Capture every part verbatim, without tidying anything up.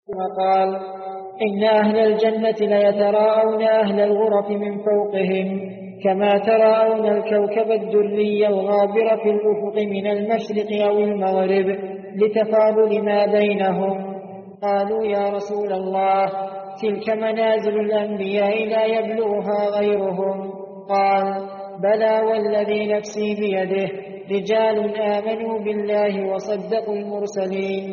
وقال: إن أهل الجنة ليتراءون أهل الغرف من فوقهم كما تراءون الكوكب الدري الغابر في الأفق من المشرق أو المغرب لتفاضل ما بينهم. قالوا: يا رسول الله، تلك منازل الأنبياء لا يبلغها غيرهم. قال: بلى والذي نفسي بيده، رجال آمنوا بالله وصدقوا المرسلين.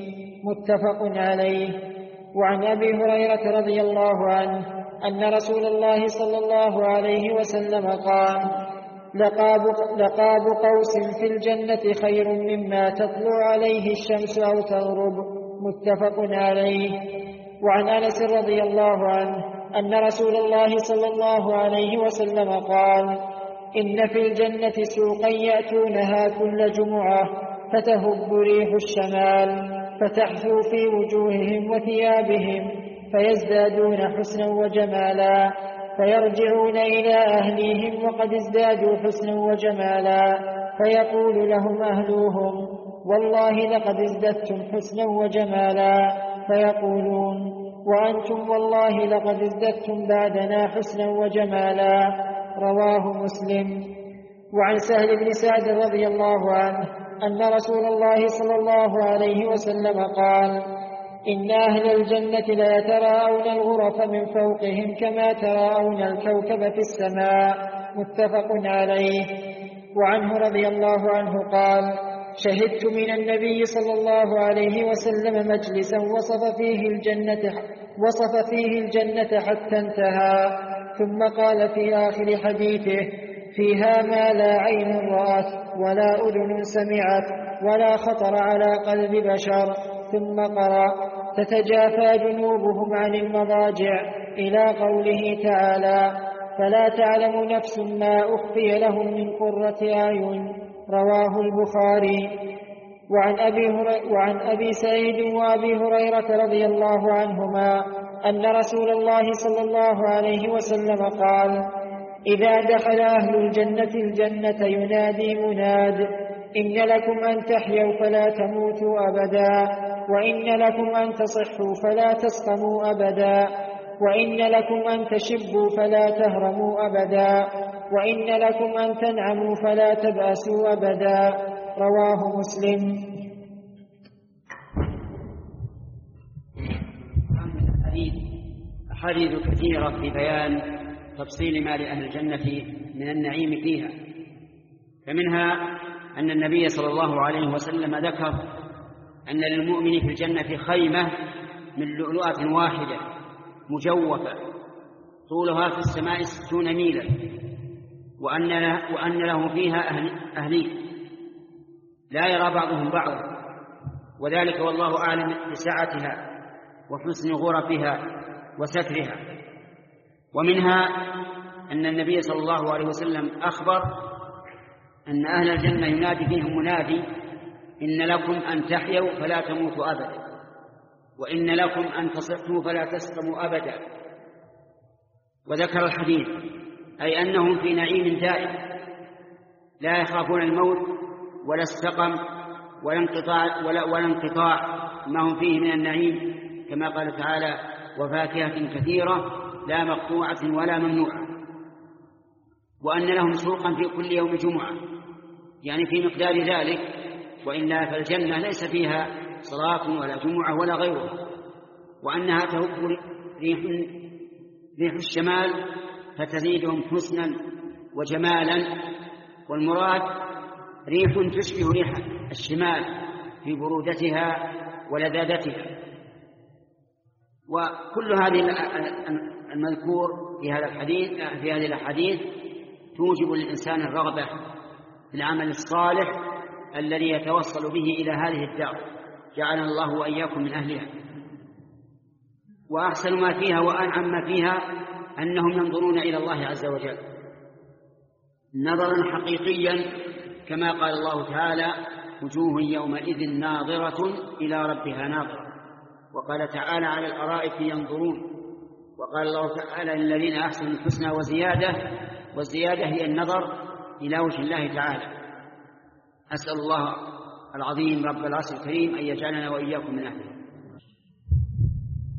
متفق عليه. وعن أبي هريرة رضي الله عنه أن رسول الله صلى الله عليه وسلم قال: لقاب, لقاب قوس في الجنة خير مما تطلع عليه الشمس أو تغرب. متفق عليه. وعن أنس رضي الله عنه أن رسول الله صلى الله عليه وسلم قال: إن في الجنة سوقا يأتونها كل جمعة فتهب ريح الشمال فتحثو في وجوههم وثيابهم فيزدادون حسنا وجمالا، فيرجعون إلى أهليهم وقد ازدادوا حسنا وجمالا، فيقول لهم أهلوهم: والله لقد ازددتم حسنا وجمالا، فيقولون: وأنتم والله لقد ازددتم بعدنا حسنا وجمالا. رواه مسلم. وعن سهل بن سعد رضي الله عنه أن رسول الله صلى الله عليه وسلم قال: إن أهل الجنة ليتراءون الغرف من فوقهم كما تراءون الكوكب في السماء. متفق عليه. وعنه رضي الله عنه قال: شهدت من النبي صلى الله عليه وسلم مجلسا وصف فيه الجنة وصف فيه الجنة حتى انتهى، ثم قال في آخر حديثه: فيها ما لا عين رأت ولا أذن سمعت ولا خطر على قلب بشر. ثم قرأ: تتجافى جنوبهم عن المضاجع إلى قوله تعالى: فلا تعلم نفس ما أخفي لهم من قرة أعين. رواه البخاري. وعن أبي, وعن أبي سعيد وأبي هريرة رضي الله عنهما أن رسول الله صلى الله عليه وسلم قال: إذا دخل أهل الجنة الجنة ينادي مناد: إن لكم أن تحيوا فلا تموتوا أبدا، وإن لكم أن تصحوا فلا تسقموا أبدا، وإن لكم أن تشبوا فلا تهرموا أبدا، وإن لكم أن تنعموا فلا تبأسوا أبدا. رواه مسلم. أحاديث كثيرة في بيان تفصيل ما لأهل الجنة من النعيم فيها، فمنها أن النبي صلى الله عليه وسلم ذكر أن للمؤمن في الجنة خيمة من لؤلؤة واحدة مجوفة طولها في السماء ستون ميلا، وأن له, وأن له فيها أهل أهلين لا يرى بعضهم بعضا، وذلك والله أعلم بسعتها وحسن غرفها وسترها. ومنها أن النبي صلى الله عليه وسلم أخبر أن أهل الجنة ينادي فيهم منادي: إن لكم أن تحيوا فلا تموتوا أبدا، وإن لكم أن تصحوا فلا تسقموا أبدا. وذكر الحديث أي أنهم في نعيم دائم لا يخافون الموت ولا السقم ولا انقطاع, ولا, ولا انقطاع ما هم فيه من النعيم، كما قال تعالى: وفاكهة كثيرة لا مقطوعة ولا ممنوعة. وأن لهم سوقا في كل يوم جمعة، يعني في مقدار ذلك، وإلا فالجنة ليس فيها صلاة ولا جمعة ولا غيره. وأنها تهب ريح, ريح الشمال فتزيدهم حسنا وجمالا، والمراد ريح تشبه ريح الشمال في برودتها ولذاذتها. وكل هذه المذكور في هذا الحديث في هذه الأحاديث توجب للإنسان الرغبة في العمل الصالح الذي يتوصل به إلى هذه الدار، جعلنا الله وإياكم من أهلها. وأحسن ما فيها وأنعم ما فيها أنهم ينظرون إلى الله عز وجل نظرا حقيقيا، كما قال الله تعالى: وجوه يومئذ ناظرة إلى ربها ناظرة. وقال تعالى: على الأرائك ينظرون. وقال الله تعالى: للذين أحسنوا الحسنى وزيادة، والزيادة هي النظر إلى وجه الله تعالى. أسأل الله العظيم رب العرش الكريم أن يجعلنا وإياكم من أهله.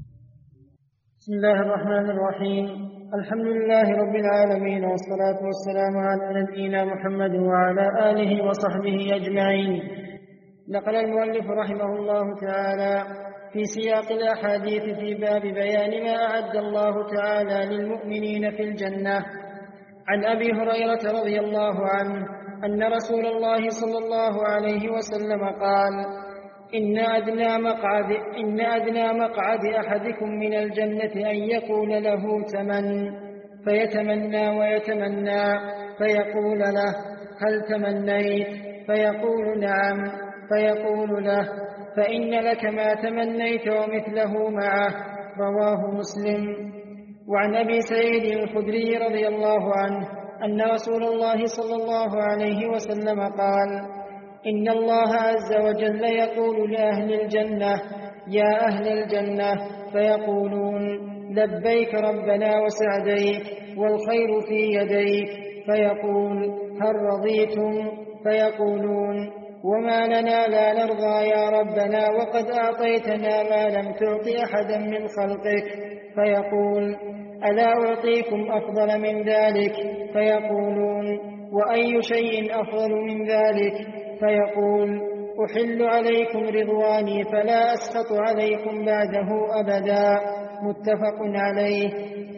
بسم الله الرحمن الرحيم. الحمد لله رب العالمين، والصلاة والسلام على نبينا محمد وعلى آله وصحبه أجمعين. نقل المؤلف رحمه الله تعالى في سياق الأحاديث في باب بيان ما أعد الله تعالى للمؤمنين في الجنة عن أبي هريرة رضي الله عنه أن رسول الله صلى الله عليه وسلم قال: إن أدنى مقعد, إن أدنى مقعد أحدكم من الجنة أن يقول له تمن، فيتمنى ويتمنى، فيقول له: هل تمنيت؟ فيقول: نعم. فيقول له: فإن لك ما تمنيت ومثله معه. رواه مسلم. وعن أبي سعيد الخدري رضي الله عنه أن رسول الله صلى الله عليه وسلم قال: إن الله عز وجل يقول لأهل الجنة: يا أهل الجنة، فيقولون: لبيك ربنا وسعديك والخير في يديك. فيقول: هل رضيتم؟ فيقولون: وما لنا لا نرضى يا ربنا وقد أعطيتنا ما لم تعط أحدا من خلقك. فيقول: ألا أعطيكم أفضل من ذلك؟ فيقولون: وأي شيء أفضل من ذلك؟ فيقول: أحل عليكم رضواني فلا أسخط عليكم بعده أبدا. متفق عليه.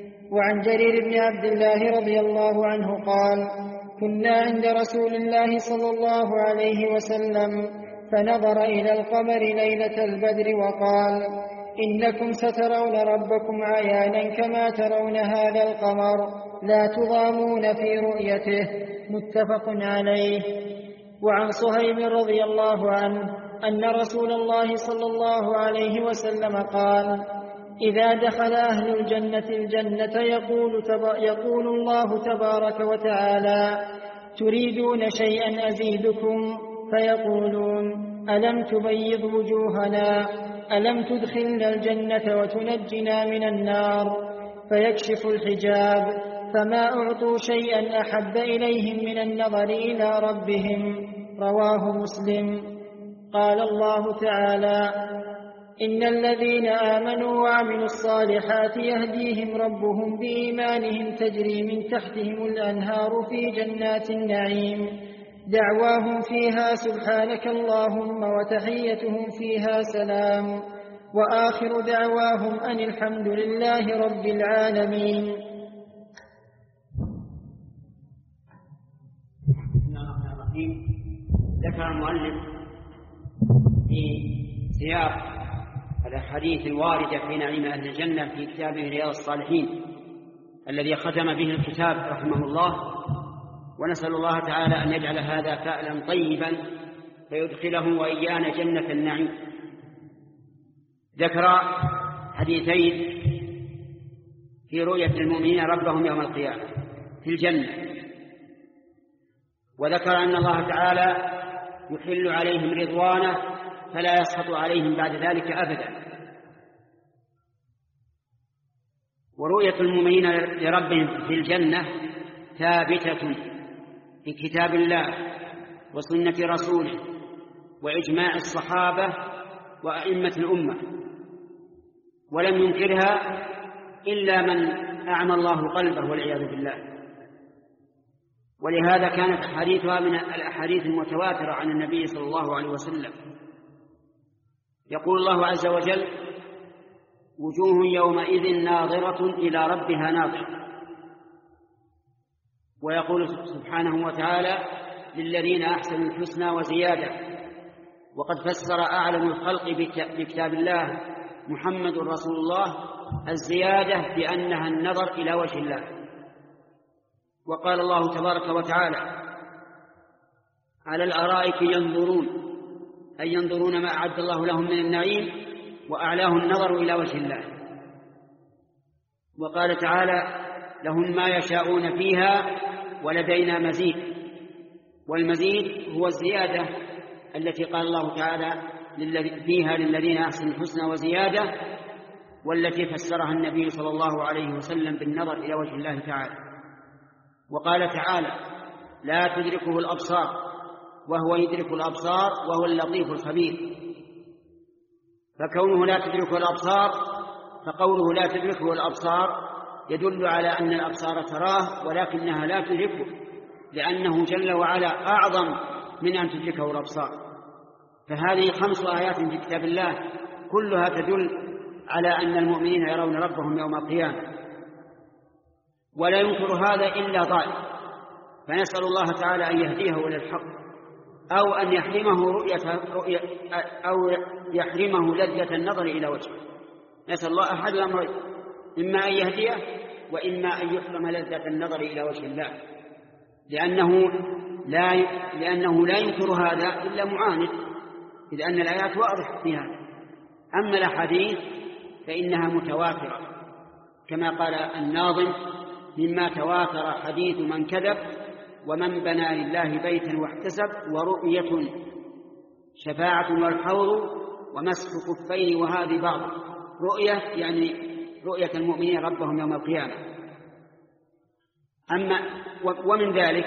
وعن جرير بن عبد الله رضي الله عنه قال: كنا عند رسول الله صلى الله عليه وسلم فنظر إلى القمر ليلة البدر وقال: إنكم سترون ربكم عيانا كما ترون هذا القمر، لا تضامون في رؤيته. متفق عليه. وعن صهيب رضي الله عنه أن رسول الله صلى الله عليه وسلم قال: إذا دخل أهل الجنة الجنة يقول, يقول الله تبارك وتعالى: تريدون شيئا أزيدكم؟ فيقولون: ألم تبيض وجوهنا؟ ألم تدخلنا الجنة وتنجنا من النار؟ فيكشف الحجاب، فما أعطوا شيئا أحب إليهم من النظر إلى ربهم. رواه مسلم. قال الله تعالى: إن الذين آمنوا وعملوا الصالحات يهديهم ربهم بإيمانهم تجري من تحتهم الأنهار في جنات النعيم، دعواهم فيها سبحانك اللهم وتحيتهم فيها سلام، وآخر دعواهم أن الحمد لله رب العالمين. ذكر المؤلف في سياق الأحاديث الواردة في نعيم أهل الجنة في كتابه رياض الصالحين الذي ختم به الكتاب رحمه الله، ونسأل الله تعالى أن يجعل هذا فعلا طيبا فيدخله وإيانا جنة النعيم. ذكر حديثين في رؤية المؤمنين ربهم يوم القيامة في الجنة، وذكر أن الله تعالى يحل عليهم رضوانه فلا يسخط عليهم بعد ذلك أبدا. ورؤية المؤمنين لربهم في الجنة ثابتة في كتاب الله وسنة رسوله وإجماع الصحابة وأئمة الأمة، ولم ينكرها إلا من أعمى الله قلبه والعياذ بالله. ولهذا كانت أحاديثها من الأحاديث المتواترة عن النبي صلى الله عليه وسلم. يقول الله عز وجل: وجوه يومئذ ناظرة إلى ربها ناظرة. ويقول سبحانه وتعالى: للذين أحسنوا الحسنى وزيادة. وقد فسر أعلم الخلق بكتاب الله محمد رسول الله الزيادة بأنها النظر إلى وجه الله. وقال الله تبارك وتعالى: على الأرائك ينظرون، أي ينظرون ما أعد الله لهم من النعيم، وأعلاه النظر إلى وجه الله. وقال تعالى: لهم ما يشاءون فيها ولدينا مزيد. والمزيد هو الزيادة التي قال الله تعالى فيها للذين أحسنوا الحسنى وزيادة، والتي فسرها النبي صلى الله عليه وسلم بالنظر إلى وجه الله تعالى. وقال تعالى: لا تدركه الأبصار وهو يدرك الأبصار وهو اللطيف الخبير. فكونه لا تدركه الأبصار فقوله لا تدركه الأبصار يدل على أن الأبصار تراه ولكنها لا تدركه، لأنه جل وعلا أعظم من أن تدركه الأبصار. فهذه خمس آيات في كتاب الله كلها تدل على أن المؤمنين يرون ربهم يوم القيامة، ولا ينكر هذا إلا ضال. فنسأل الله تعالى أن يهديه إلى الحق، أو أن يحرمه رؤية رؤية أو يحرمه لذة النظر إلى وجهه. نسأل الله أحد الأمرين، إما أن يهديه وإما أن يحرم لذة النظر إلى وجه الله، لأنه لا لأنه لا ينكر هذا إلا معاند، إذ أن الآيات واضحة فيها. أما الأحاديث فإنها متواترة، كما قال الناظم: مما تواتر حديث من كذب، ومن بنى لله بيتا واحتسب، ورؤية شفاعة والحوض، ومسح كفين وهذه بعض. رؤية يعني رؤية المؤمنين ربهم يوم القيامة. أما ومن ذلك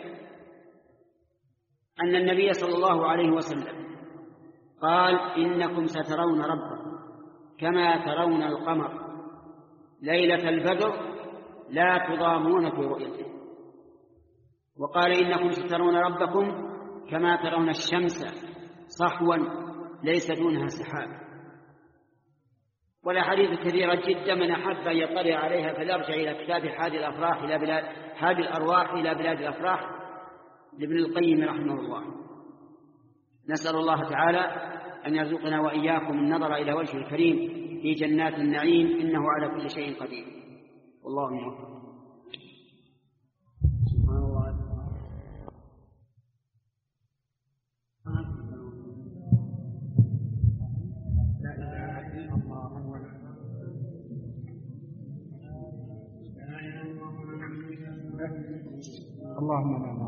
أن النبي صلى الله عليه وسلم قال: إنكم سترون ربكم كما ترون القمر ليلة البدر لا تضامون في رؤيته. وقال: إنكم سترون ربكم كما ترون الشمس صحوا ليس دونها سحاب. والأحاديث كثيرة جدا، من أحب أن يطلع عليها فليرجع إلى كتاب حاد الأفراح إلى بلاد حاد الأرواح إلى بلاد الأفراح لابن القيم رحمه الله. نسأل الله تعالى أن يرزقنا وإياكم النظر إلى وجه الكريم في جنات النعيم، إنه على كل شيء قدير. والله موفق. سبحان الله. اللهم لا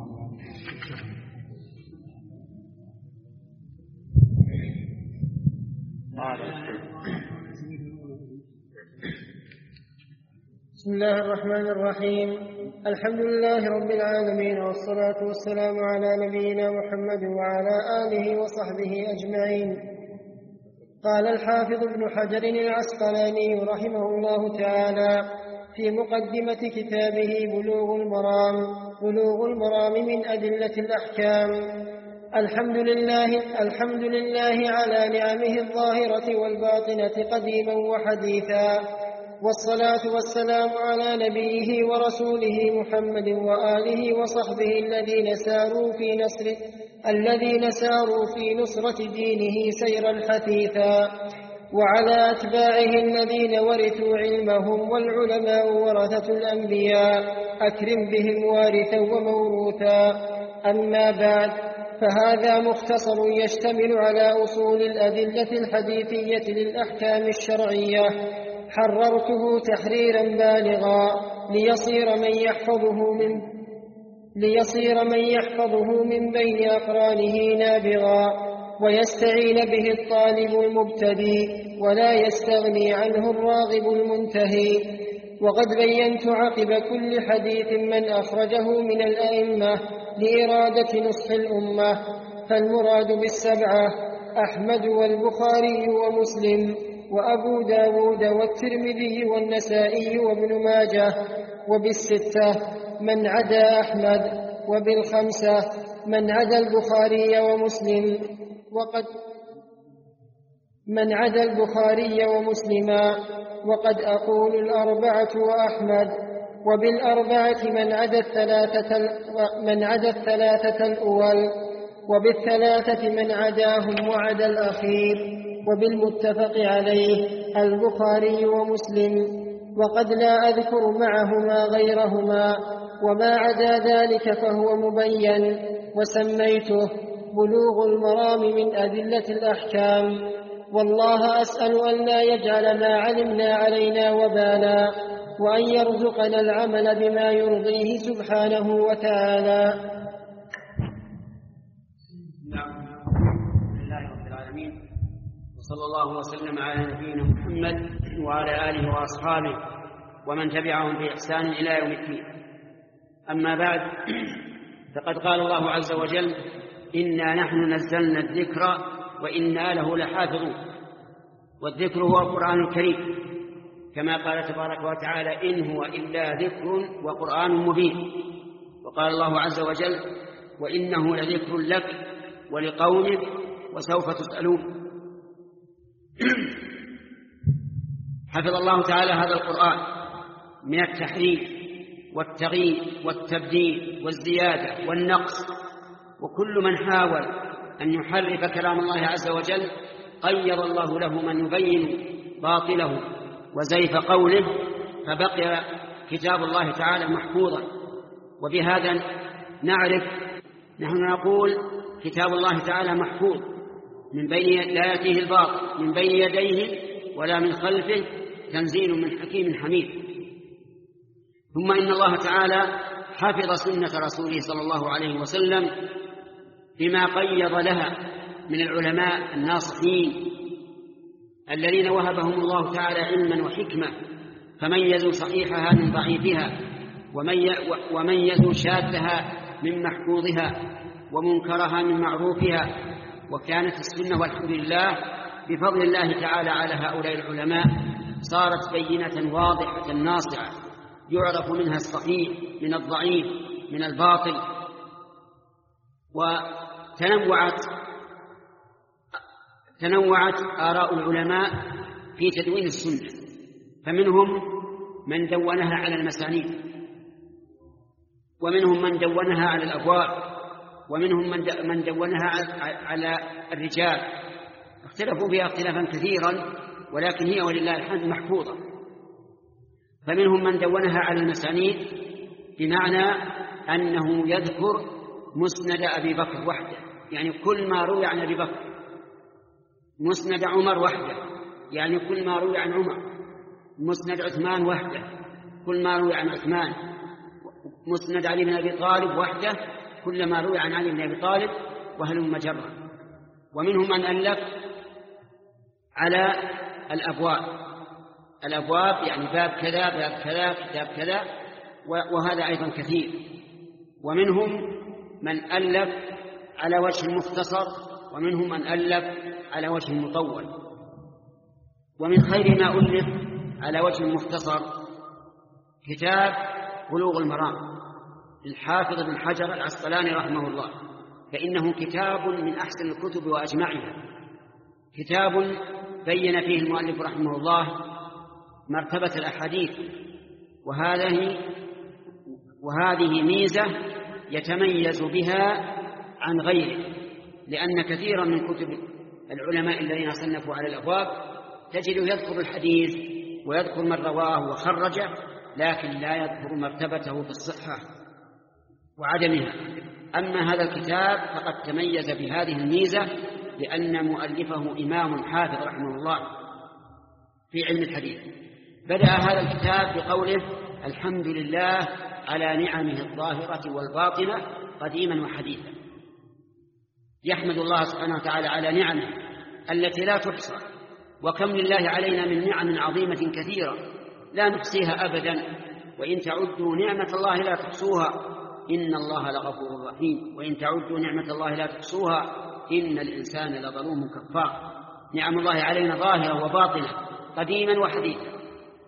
بسم الله الرحمن الرحيم. الحمد لله رب العالمين، والصلاة والسلام على نبينا محمد وعلى آله وصحبه أجمعين. قال الحافظ ابن حجر العسقلاني رحمه الله تعالى في مقدمة كتابه بلوغ المرام بلوغ المرام من أدلة الأحكام: الحمد لله الحمد لله على نعمه الظاهرة والباطنة قديما وحديثا، والصلاة والسلام على نبيه ورسوله محمد وآله وصحبه الذين ساروا في نصر الذين ساروا في نصرة دينه سيرا حثيثا، وعلى أتباعه الذين ورثوا علمهم، والعلماء ورثة الأنبياء أكرم بهم وارثا وموروثا. أما بعد، فهذا مختصر يشتمل على أصول الأدلة الحديثية للأحكام الشرعية، حررته تحريرا بالغا ليصير من يحفظه من ليصير من يحفظه من بين أقرانه نابغا، ويستعين به الطالب المبتدئ ولا يستغني عنه الراغب المنتهي. وقد بينت عقب كل حديث من أخرجه من الأئمة لإرادة نصح الأمة، فالمراد بالسبعة أحمد والبخاري ومسلم وأبو داود والترمذي والنسائي وابن ماجه، وبالستة من عدا أحمد، وبالخمسة من عدا البخاري ومسلم وقد من عدا البخاري ومسلما، وقد أقول الأربعة وأحمد، وبالأربعة من عدا الثلاثة من عدا الثلاثة الأول، وبالثلاثة من عداهم وعدا الأخير، وبالمتفق عليه البخاري ومسلم، وقد لا أذكر معهما غيرهما، وما عدا ذلك فهو مبين، وسميته بلوغ المرام من أدلة الأحكام. والله أسأل أن لا يجعل ما علمنا علينا وبالا، وأن يرزقنا العمل بما يرضيه سبحانه وتعالى. الحمد لله رب العالمين، وصلى الله وسلم على نبينا محمد وعلى آله وأصحابه ومن تبعهم بإحسان إلى يوم الدين. أما بعد، فقد قال الله عز وجل: إنا نحن نزلنا الذكر وإنا له لحافظون. والذكر هو القرآن الكريم، كما قال تبارك وتعالى: إن هو إلا ذكر وقرآن مبين. وقال الله عز وجل: وإنه لذكر لك ولقومك وسوف تسألون. حفظ الله تعالى هذا القرآن من التحريف والتغيير والتبديل والزيادة والنقص، وكل من حاول أن يحرف كلام الله عز وجل قيض الله له من يبين باطله وزيف قوله، فبقي كتاب الله تعالى محفوظا. وبهذا نعرف، نحن نقول كتاب الله تعالى محفوظ من بين لا يأتيه الباطل من بين يديه ولا من خلفه، تنزيل من حكيم حميد. ثم إن الله تعالى حفظ سنة رسوله صلى الله عليه وسلم بما قيض لها من العلماء الناصحين الذين وهبهم الله تعالى علما وحكمة، فميزوا صحيحها من ضعيفها، وميزوا شاذها من محفوظها، ومنكرها من معروفها. وكانت السنة والحمد لله بفضل الله تعالى على هؤلاء العلماء صارت بينة واضحة ناصعة، يعرف منها الصحيح من الضعيف من الباطل. وتنوعت تنوعت آراء العلماء في تدوين السنة، فمنهم من دونها على المسانيد، ومنهم من دونها على الأبواب، ومنهم من دونها على الرجال. اختلفوا فيها اختلافا كثيرا، ولكن هي ولله الحمد محفوظة. فمنهم من دونها على المسانيد، بمعنى أنه يذكر مسند أبي بكر وحده، يعني كل ما روي عن أبي بكر، مسند عمر وحده، يعني كل ما روي عن عمر، مسند عثمان وحده، كل ما روي عن عثمان، مسند علي بن أبي طالب وحده، كل ما روي عن علي بن أبي طالب، وهلم جرا. ومنهم من ألف على الأبواب، الأبواب يعني باب كذا باب كذا كتاب كذا، وهذا أيضا كثير. ومنهم من ألف على وجه مختصر، ومنهم من ألف على وجه مطول. ومن خير ما ألف على وجه مختصر كتاب بلوغ المرام للحافظ ابن حجر العسقلاني رحمه الله، فإنه كتاب من أحسن الكتب وأجمعها، كتاب بين فيه المؤلف رحمه الله مرتبة الأحاديث، وهذه وهذه ميزة يتميز بها عن غيره، لأن كثيرا من كتب العلماء الذين صنفوا على الأبواب تجد يذكر الحديث ويذكر من رواه وخرجه، لكن لا يذكر مرتبته في الصحة وعدمها. أما هذا الكتاب فقد تميز بهذه الميزة، لأن مؤلفه إمام حافظ رحمه الله في علم الحديث. بدأ هذا الكتاب بقوله: الحمد لله على نعمه الظاهرة والباطنة قديما وحديثا. يحمد الله سبحانه وتعالى على نعمه التي لا تحصى، وكم لله علينا من نعم عظيمة كثيرة لا نحصيها أبدا، وإن تعدوا نعمة الله لا تحصوها إن الله لغفور رحيم، وإن تعدوا نعمة الله لا تحصوها إن الإنسان لظلوم كفار. نعم الله علينا ظاهرة وباطنة قديما وحديثا.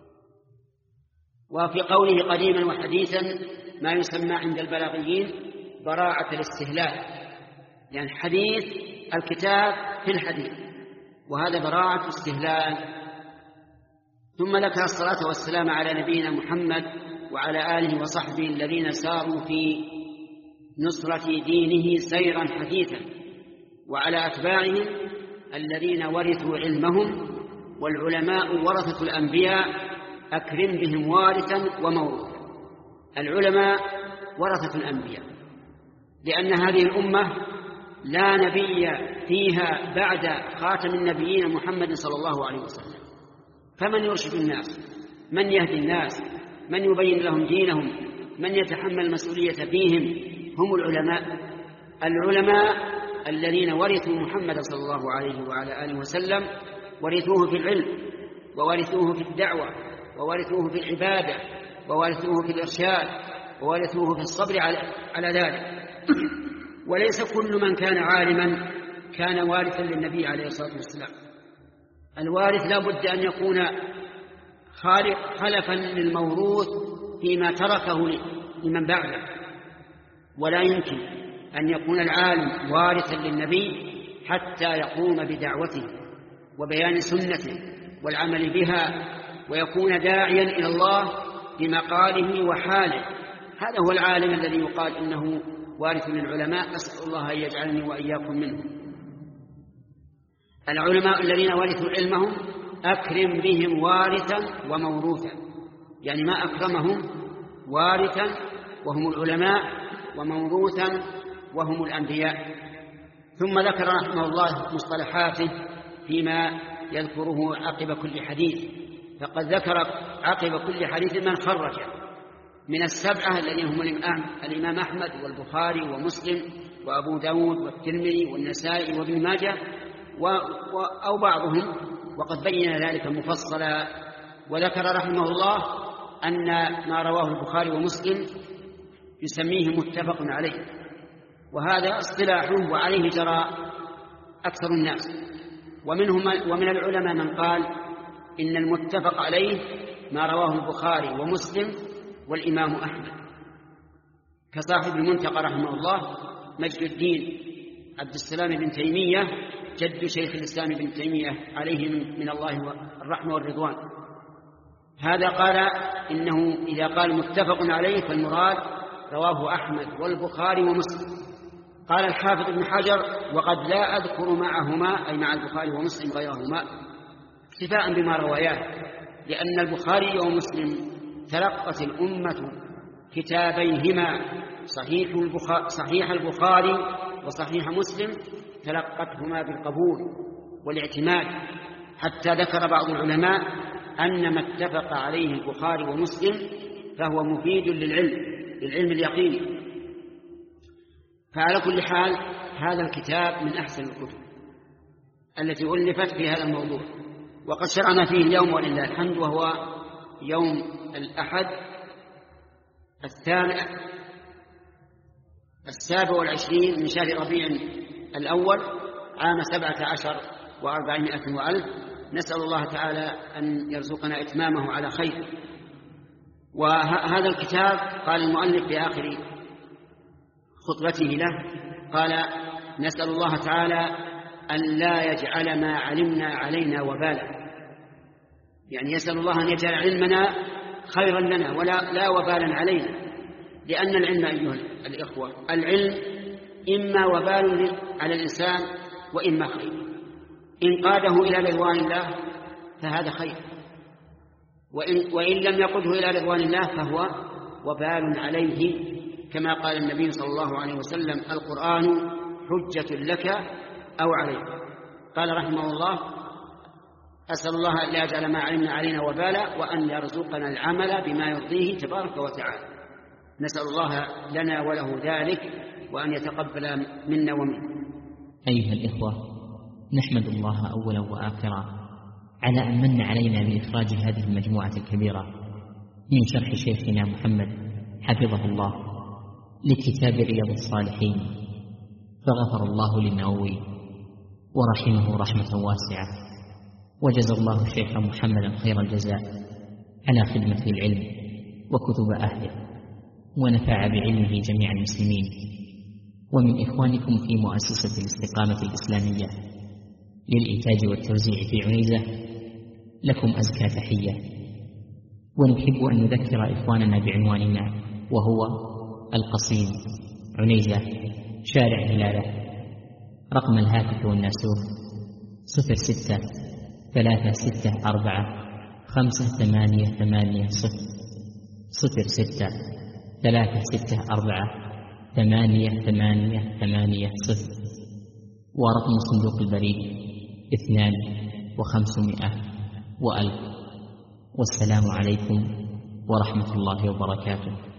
وفي قوله قديما وحديثا ما يسمى عند البلاغيين براعة الاستهلال، يعني حديث الكتاب في الحديث، وهذا براعة استهلال. ثم لك الصلاة والسلام على نبينا محمد وعلى آله وصحبه الذين ساروا في نصرة دينه سيرا حثيثا، وعلى أتباعهم الذين ورثوا علمهم، والعلماء ورثة الأنبياء أكرم بهم وارثا وموروثا. العلماء ورثة الأنبياء، لأن هذه الأمة لا نبي فيها بعد خاتم النبيين محمد صلى الله عليه وسلم، فمن يرشد الناس، من يهدي الناس، من يبين لهم دينهم، من يتحمل المسؤولية فيهم هم العلماء. العلماء الذين ورثوا محمد صلى الله عليه وعلى آله وسلم ورثوه في العلم، وورثوه في الدعوة، وورثوه في العبادة، وورثوه في الإرشاد، وورثوه في الصبر على ذلك. وليس كل من كان عالما كان وارثا للنبي عليه الصلاة والسلام. الوارث لا بد أن يكون خلفا للموروث فيما تركه لمن بعده. ولا يمكن أن يكون العالم وارثا للنبي حتى يقوم بدعوته وبيان سنته والعمل بها، ويكون داعيا إلى الله بمقاله وحاله. هذا هو العالم الذي يقال إنه وارث للعلماء. أسأل الله أن يجعلني وإياكم منهم. العلماء الذين ورثوا علمهم أكرم بهم وارثا وموروثا، يعني ما أكرمهم وارثا وهم العلماء وموروثا وهم الأنبياء. ثم ذكر رحمه الله مصطلحاته فيما يذكره عقب كل حديث، فقد ذكر عقب كل حديث من خرج من السبعة الذين هم الإمام أحمد والبخاري ومسلم وأبو داود والترمذي والنسائي وابن ماجه أو بعضهم، وقد بين ذلك مفصلا. وذكر رحمه الله أن ما رواه البخاري ومسلم يسميه متفق عليه، وهذا اصطلاحه وعليه جرى أكثر الناس. ومنهم ومن العلماء من قال إن المتفق عليه ما رواه البخاري ومسلم والإمام أحمد، كصاحب المنتقى رحمه الله مجد الدين عبد السلام بن تيمية جد شيخ الإسلام بن تيمية عليه من الله الرحمة والرضوان. هذا قال إنه إذا قال متفق عليه فالمراد رواه أحمد والبخاري ومسلم. قال الحافظ ابن حجر وقد لا أذكر معهما أي مع البخاري ومسلم غيرهما اكتفاء بما رواياه، لأن البخاري ومسلم تلقت الأمة كتابيهما صحيح البخاري, صحيح البخاري وصحيح مسلم تلقتهما بالقبول والاعتماد، حتى ذكر بعض العلماء أن ما اتفق عليه البخاري ومسلم فهو مفيد للعلم للعلم اليقيني. فعلى كل حال هذا الكتاب من أحسن الكتب التي ألفت في هذا الموضوع، وقد شرعنا فيه اليوم ولله الحمد، وهو يوم الأحد الثاني السابع والعشرين من شهر ربيع الأول عام سبعة عشر وأربعمائة وألف. نسأل الله تعالى أن يرزقنا إتمامه على خير. وهذا الكتاب قال المؤلف في آخر خطبته له قال نسأل الله تعالى أن لا يجعل ما علمنا علينا وبالا، يعني يسأل الله أن يجعل علمنا خيرا لنا ولا لا وبالا علينا، لأن العلم أيها الإخوة العلم إما وبال على الإنسان وإما خير. إن قاده إلى رضوان الله فهذا خير، وإن, وإن لم يقده إلى رضوان الله فهو وبال عليه، كما قال النبي صلى الله عليه وسلم القرآن حجة لك أو عليك. قال رحمه الله أسأل الله أن لا يجعل ما علمنا علينا وبالا، وأن يرزقنا العمل بما يرضيه تبارك وتعالى. نسأل الله لنا وله ذلك، وأن يتقبل منا ومنه. أيها الإخوة، نحمد الله أولا وآخرا على أن من علينا بإخراج هذه المجموعة الكبيرة من شرح شيخنا محمد حفظه الله لكتاب رياض الصالحين، فغفر الله للنووي ورحمه رحمة واسعة، وجزى الله الشيخ محمدا خير الجزاء على خدمة العلم وكتب أهله، ونفع بعلمه جميع المسلمين. ومن إخوانكم في مؤسسة الاستقامة الإسلامية للإنتاج والتوزيع في عنيزة لكم أزكى تحية. ونحب أن نذكر إخواننا بعنواننا، وهو القصيم عنيزة شارع هلالة. رقم الهاتف والناسوف صفر ستة ثلاثة ستة أربعة خمسة ثمانية ثمانية صفر صفر ستة ثلاثة ستة أربعة ثمانية ثمانية ثمانية صفر. ورقم صندوق البريد اثنان وخمسمائة وألف. والسلام عليكم ورحمة الله وبركاته.